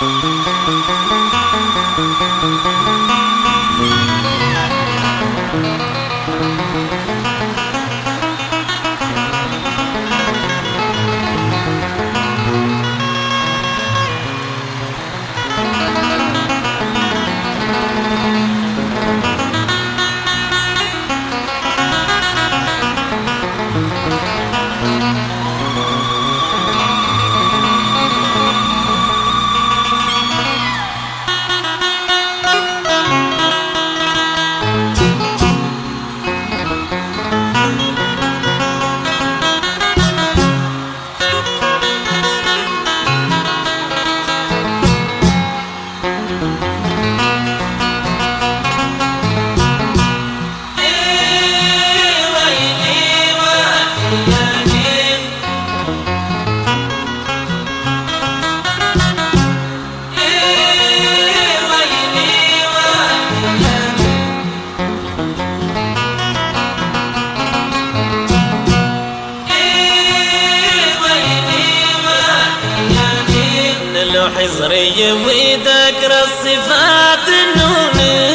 حزري وذكر الصفات النوني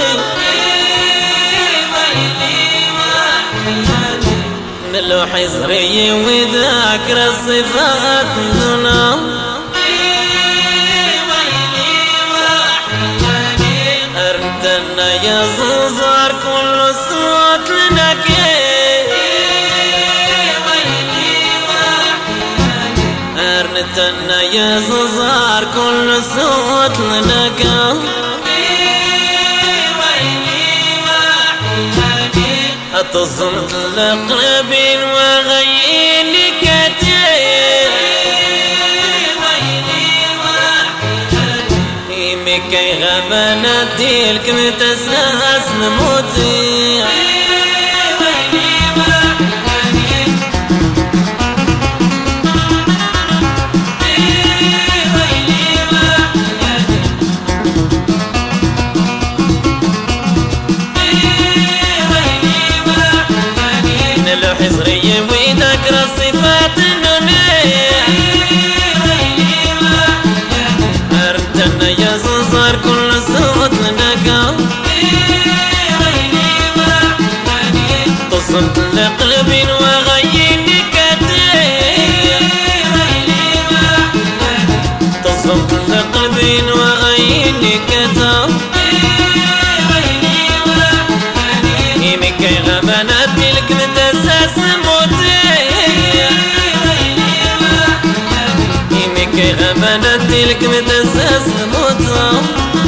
نلو حزري وذكر الصفات النوني أردنا يا زوزار كل صوت لنك أردنا يا زوزار كل صوت لنك أتصمت الأقربين وغيني كتير كي غبنا ديلك متساس نموتي نلو حزري وذكر الصفات النونية أردنا يا زوزار كل صوت لنك تصمت لقلبي وغيني كتير تصمت لقلبي وغيني كتير كي غبنات لك متساس موتي كي غبنات لك متساس موتي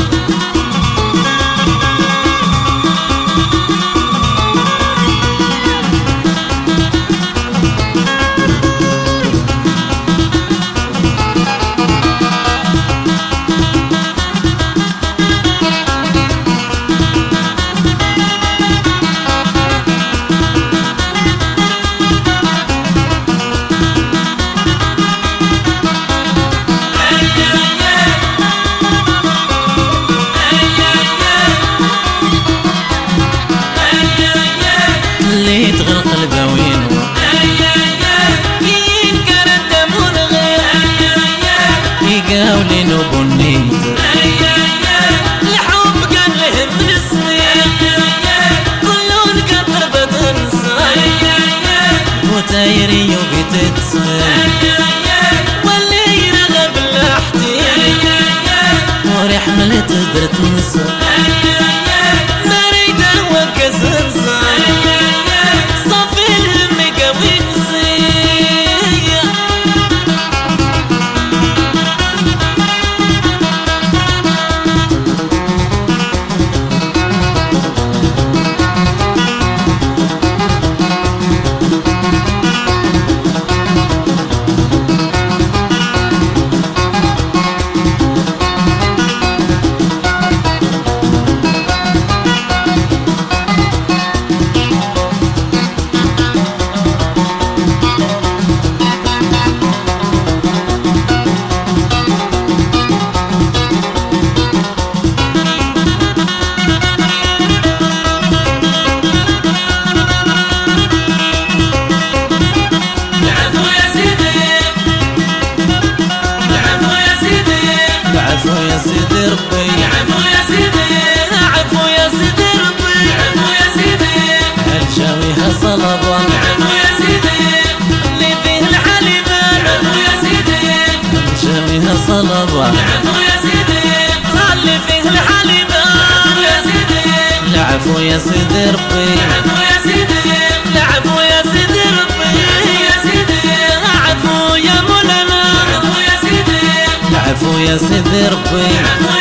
قاولي نبني الحب كان لهم من السنين كلون كثر بتنسى وتايري وبتتصل واللي رغب لحتي ورحمة تقدر تنسى مريدة وكسر صافي الهم قوي سيدي ربي العفو يا سيدي العفو يا سيدي ربي العفو يا سيدي الجاويها صلبة العفو يا سيدي اللي فيه الحليمة العفو يا سيدي الجاويها صلبة العفو يا سيدي اللي فيه الحليمة العفو يا سيدي العفو يا سيدي ربي العفو يا سيدي العفو يا سيدي ربي يا سيدي العفو يا مولانا العفو يا سيدي العفو يا سيدي ربي العفو